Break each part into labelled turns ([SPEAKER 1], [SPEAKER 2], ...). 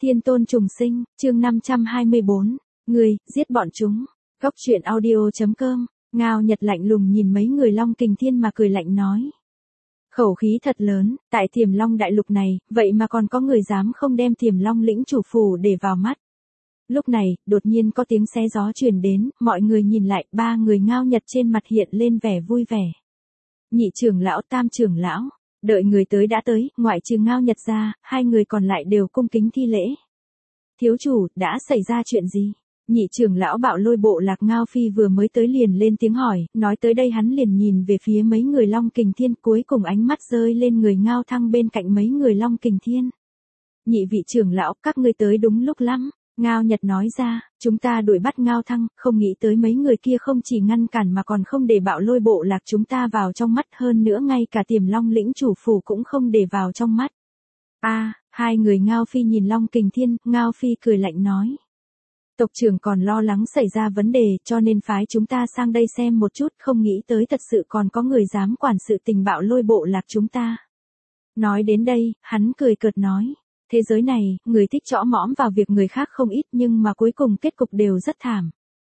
[SPEAKER 1] Thiên tôn trùng sinh, chương 524, người, giết bọn chúng. Góc truyện audio.com, Ngao Nhật lạnh lùng nhìn mấy người Long Kình Thiên mà cười lạnh nói. Khẩu khí thật lớn, tại Tiềm Long đại lục này, vậy mà còn có người dám không đem Tiềm Long lĩnh chủ phủ để vào mắt. Lúc này, đột nhiên có tiếng xé gió truyền đến, mọi người nhìn lại, ba người Ngao Nhật trên mặt hiện lên vẻ vui vẻ. Nhị trưởng lão, tam trưởng lão. Đợi người tới đã tới, ngoại trừ Ngao Nhật ra, hai người còn lại đều cung kính thi lễ. Thiếu chủ, đã xảy ra chuyện gì? Nhị trưởng lão Bạo Lôi Bộ Lạc Ngao Phi vừa mới tới liền lên tiếng hỏi, nói tới đây hắn liền nhìn về phía mấy người Long Kình Thiên, cuối cùng ánh mắt rơi lên người Ngao Thăng bên cạnh mấy người Long Kình Thiên. Nhị vị trưởng lão, các ngươi tới đúng lúc lắm. Ngao Nhật nói ra, chúng ta đuổi bắt Ngao Thăng, không nghĩ tới mấy người kia không chỉ ngăn cản mà còn không để Bạo Lôi Bộ Lạc chúng ta vào trong mắt, hơn nữa ngay cả Tiềm Long lĩnh chủ phủ cũng không để vào trong mắt. Hai người Ngao Phi nhìn Long Kình Thiên, Ngao Phi cười lạnh nói. Tộc trưởng còn lo lắng xảy ra vấn đề cho nên phái chúng ta sang đây xem một chút, không nghĩ tới thật sự còn có người dám quản sự tình Bạo Lôi Bộ Lạc chúng ta. Nói đến đây, hắn cười cợt nói. Thế giới này, người thích chõ mõm vào việc người khác không ít nhưng mà cuối cùng kết cục đều rất thảm.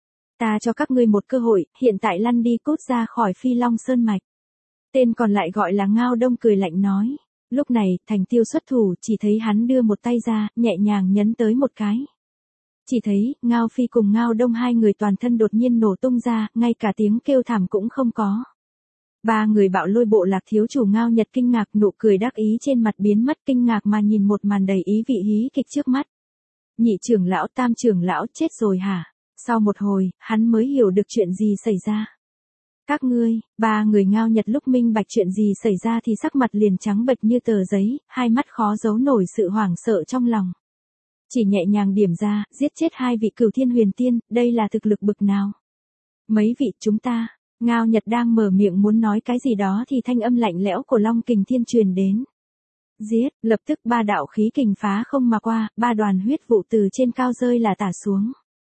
[SPEAKER 1] Ta cho các ngươi một cơ hội, hiện tại lăn đi cút ra khỏi Phi Long Sơn Mạch. Tên còn lại gọi là Ngao Đông cười lạnh nói. Lúc này, Thành Tiêu xuất thủ, chỉ thấy hắn đưa một tay ra, nhẹ nhàng nhấn tới một cái. Chỉ thấy, Ngao Phi cùng Ngao Đông hai người toàn thân đột nhiên nổ tung ra, ngay cả tiếng kêu thảm cũng không có. Ba người Bạo Lôi Bộ Lạc thiếu chủ Ngao Nhật kinh ngạc, nụ cười đắc ý trên mặt biến mất, kinh ngạc mà nhìn một màn đầy ý vị hí kịch trước mắt. Nhị trưởng lão, tam trưởng lão chết rồi hả? Sau một hồi, hắn mới hiểu được chuyện gì xảy ra. Các ngươi, ba người Ngao Nhật lúc minh bạch chuyện gì xảy ra thì sắc mặt liền trắng bệch như tờ giấy, hai mắt khó giấu nổi sự hoảng sợ trong lòng. Chỉ nhẹ nhàng điểm ra, giết chết hai vị Cửu Thiên Huyền Tiên, đây là thực lực bực nào? Mấy vị chúng ta. Ngao Nhật đang mở miệng muốn nói cái gì đó thì thanh âm lạnh lẽo của Long Kình Thiên truyền đến. Giết, lập tức ba đạo khí kình phá không mà qua, ba đoàn huyết vụ từ trên cao rơi là tả xuống.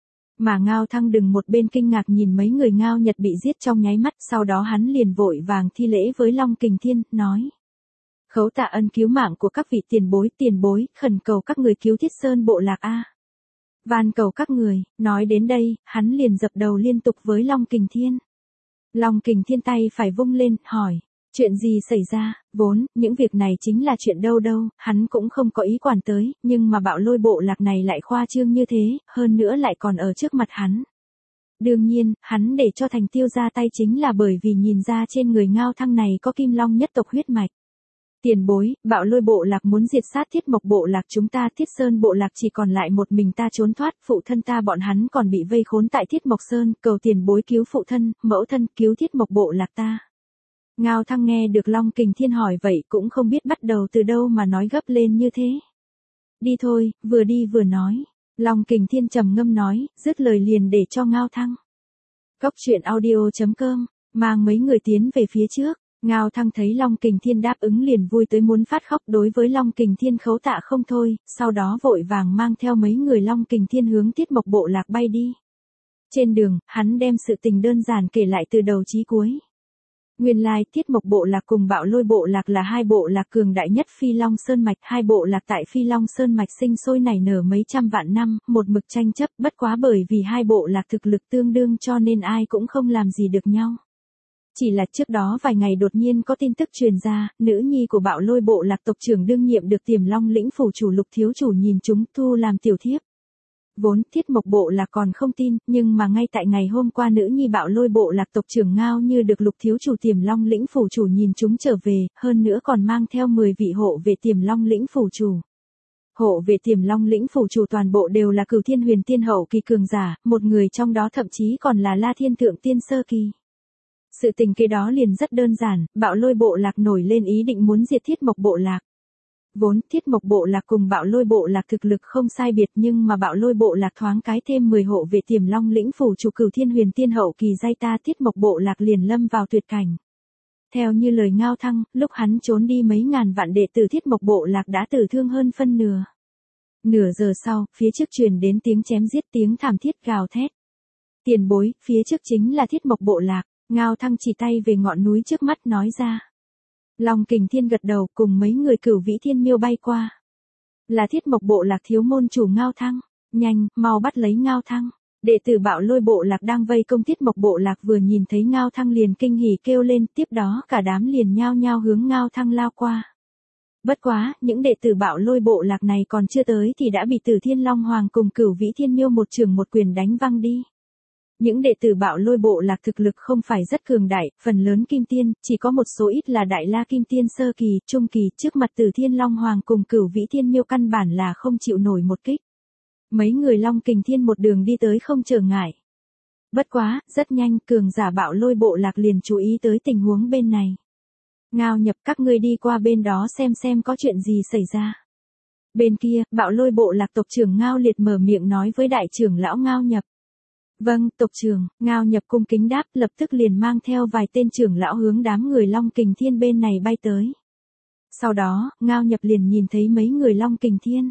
[SPEAKER 1] Mà Ngao Thăng đứng một bên kinh ngạc nhìn mấy người Ngao Nhật bị giết trong nháy mắt, sau đó hắn liền vội vàng thi lễ với Long Kình Thiên, nói. Khấu tạ ân cứu mạng của các vị tiền bối, khẩn cầu các người cứu Thiết Sơn Bộ Lạc a. Van cầu các người, nói đến đây, hắn liền dập đầu liên tục với Long Kình Thiên. Long Kình Thiên tay phải vung lên, hỏi, chuyện gì xảy ra, vốn, những việc này chính là chuyện đâu, hắn cũng không có ý quản tới, nhưng mà Bạo Lôi Bộ Lạc này lại khoa trương như thế, hơn nữa lại còn ở trước mặt hắn. Đương nhiên, hắn để cho Thành Tiêu ra tay chính là bởi vì nhìn ra trên người Ngao Thăng này có Kim Long nhất tộc huyết mạch. Tiền bối, Bạo Lôi Bộ Lạc muốn diệt sát Thiết Mộc Bộ Lạc chúng ta, Thiết Sơn Bộ Lạc chỉ còn lại một mình ta trốn thoát, phụ thân ta bọn hắn còn bị vây khốn tại Thiết Mộc Sơn, cầu tiền bối cứu phụ thân, mẫu thân, cứu Thiết Mộc Bộ Lạc ta. Ngao Thăng nghe được Long Kình Thiên hỏi vậy cũng không biết bắt đầu từ đâu mà nói gấp lên như thế. Đi thôi, vừa đi vừa nói. Long Kình Thiên trầm ngâm nói, dứt lời liền để cho Ngao Thăng. Góc truyện audio.com, mang mấy người tiến về phía trước. Ngao Thăng thấy Long Kình Thiên đáp ứng liền vui tới muốn phát khóc, đối với Long Kình Thiên khấu tạ không thôi, sau đó vội vàng mang theo mấy người Long Kình Thiên hướng Thiết Mộc Bộ Lạc bay đi. Trên đường, hắn đem sự tình đơn giản kể lại từ đầu chí cuối. Nguyên lai, Thiết Mộc Bộ Lạc cùng Bạo Lôi Bộ Lạc là hai bộ lạc cường đại nhất Phi Long Sơn Mạch, hai bộ lạc tại Phi Long Sơn Mạch sinh sôi nảy nở mấy trăm vạn năm, một mực tranh chấp, bất quá bởi vì hai bộ lạc thực lực tương đương cho nên ai cũng không làm gì được nhau. Chỉ là trước đó vài ngày đột nhiên có tin tức truyền ra, nữ nhi của Bạo Lôi Bộ Lạc tộc trưởng đương nhiệm được Tiềm Long lĩnh phủ chủ Lục thiếu chủ nhìn chúng thu làm tiểu thiếp. Vốn Thiết Mộc Bộ Lạc còn không tin, nhưng mà ngay tại ngày hôm qua nữ nhi Bạo Lôi Bộ Lạc tộc trưởng Ngao Như được Lục thiếu chủ Tiềm Long lĩnh phủ chủ nhìn chúng trở về, hơn nữa còn mang theo 10 vị hộ vệ Tiềm Long lĩnh phủ chủ. Hộ vệ Tiềm Long lĩnh phủ chủ toàn bộ đều là Cửu Thiên Huyền Tiên hậu kỳ cường giả, một người trong đó thậm chí còn là La Thiên Thượng Tiên sơ kỳ. Sự tình kế đó liền rất đơn giản, Bạo Lôi Bộ Lạc nổi lên ý định muốn diệt Thiết Mộc Bộ Lạc. Vốn Thiết Mộc Bộ Lạc cùng Bạo Lôi Bộ Lạc thực lực không sai biệt nhưng mà Bạo Lôi Bộ Lạc thoáng cái thêm 10 hộ vệ Tiềm Long lĩnh phủ chủ Cửu Thiên Huyền Tiên hậu kỳ giai ta, Thiết Mộc Bộ Lạc liền lâm vào tuyệt cảnh. Theo như lời Ngao Thăng, lúc hắn trốn đi mấy ngàn vạn đệ tử Thiết Mộc Bộ Lạc đã tử thương hơn phân nửa. Nửa giờ sau, phía trước truyền đến tiếng chém giết, tiếng thảm thiết gào thét. Tiền bối, phía trước chính là Thiết Mộc Bộ Lạc. Ngao Thăng chỉ tay về ngọn núi trước mắt nói ra. Long Kình Thiên gật đầu cùng mấy người Cửu Vĩ Thiên Miêu bay qua. Là Thiết Mộc Bộ Lạc thiếu môn chủ Ngao Thăng. Nhanh, mau bắt lấy Ngao Thăng. Đệ tử Bạo Lôi Bộ Lạc đang vây công Thiết Mộc Bộ Lạc vừa nhìn thấy Ngao Thăng liền kinh hỉ kêu lên, tiếp đó cả đám liền nhao nhao hướng Ngao Thăng lao qua. Bất quá, những đệ tử Bạo Lôi Bộ Lạc này còn chưa tới thì đã bị Tử Thiên Long Hoàng cùng Cửu Vĩ Thiên Miêu một chưởng một quyền đánh văng đi. Những đệ tử Bạo Lôi Bộ Lạc thực lực không phải rất cường đại, phần lớn kim tiên, chỉ có một số ít là đại la kim tiên sơ kỳ, trung kỳ, trước mặt Tử Thiên Long Hoàng cùng Cửu Vĩ Thiên Miêu căn bản là không chịu nổi một kích. Mấy người Long Kình Thiên một đường đi tới không trở ngại. Bất quá, rất nhanh, cường giả Bạo Lôi Bộ Lạc liền chú ý tới tình huống bên này. Ngao Nhập, các ngươi đi qua bên đó xem có chuyện gì xảy ra. Bên kia, Bạo Lôi Bộ Lạc tộc trưởng Ngao Liệt mở miệng nói với đại trưởng lão Ngao Nhập. Vâng, tộc trưởng. Ngao Nhập cung kính đáp, lập tức liền mang theo vài tên trưởng lão hướng đám người Long Kình Thiên bên này bay tới. Sau đó, Ngao Nhập liền nhìn thấy mấy người Long Kình Thiên.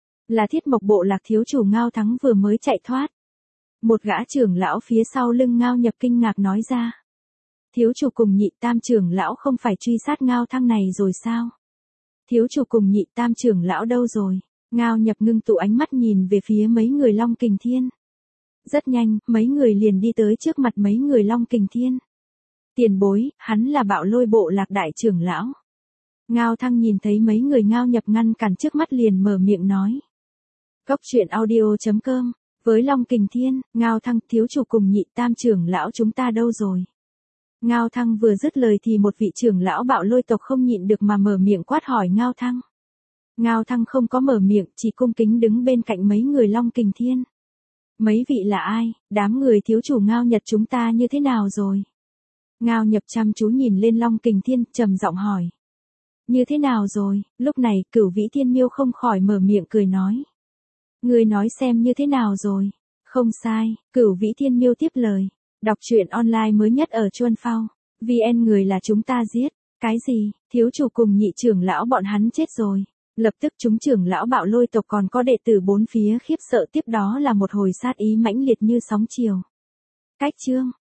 [SPEAKER 1] Là Thiết Mộc Bộ Lạc thiếu chủ Ngao Thắng vừa mới chạy thoát. Một gã trưởng lão phía sau lưng Ngao Nhập kinh ngạc nói ra. Thiếu chủ cùng Nhị Tam trưởng lão không phải truy sát Ngao Thăng này rồi sao? Thiếu chủ cùng Nhị Tam trưởng lão đâu rồi? Ngao Nhập ngưng tụ ánh mắt nhìn về phía mấy người Long Kình Thiên. Rất nhanh, mấy người liền đi tới trước mặt mấy người Long Kình Thiên. Tiền bối, hắn là Bạo Lôi Bộ Lạc đại trưởng lão. Ngao Thăng nhìn thấy mấy người Ngao Nhập ngăn cản trước mắt liền mở miệng nói. Cốc truyện audio.com. Với Long Kình Thiên, Ngao Thăng, thiếu chủ cùng Nhị Tam trưởng lão chúng ta đâu rồi? Ngao Thăng vừa dứt lời thì một vị trưởng lão Bạo Lôi tộc không nhịn được mà mở miệng quát hỏi Ngao Thăng. Ngao Thăng không có mở miệng, chỉ cung kính đứng bên cạnh mấy người Long Kình Thiên. Mấy vị là ai, đám người thiếu chủ Ngao Nhật chúng ta như thế nào rồi? Ngao Nhập chăm chú nhìn lên Long Kình Thiên, trầm giọng hỏi. Như thế nào rồi? Lúc này, Cửu Vĩ Thiên Miêu không khỏi mở miệng cười nói. Ngươi nói xem như thế nào rồi? Không sai, Cửu Vĩ Thiên Miêu tiếp lời. Đọc truyện online mới nhất ở Chuân Phao. VN người là chúng ta giết. Cái gì? Thiếu chủ cùng nhị trưởng lão bọn hắn chết rồi. Lập tức chúng trưởng lão Bạo Lôi tộc còn có đệ tử bốn phía khiếp sợ, tiếp đó là một hồi sát ý mãnh liệt như sóng chiều. Cách chương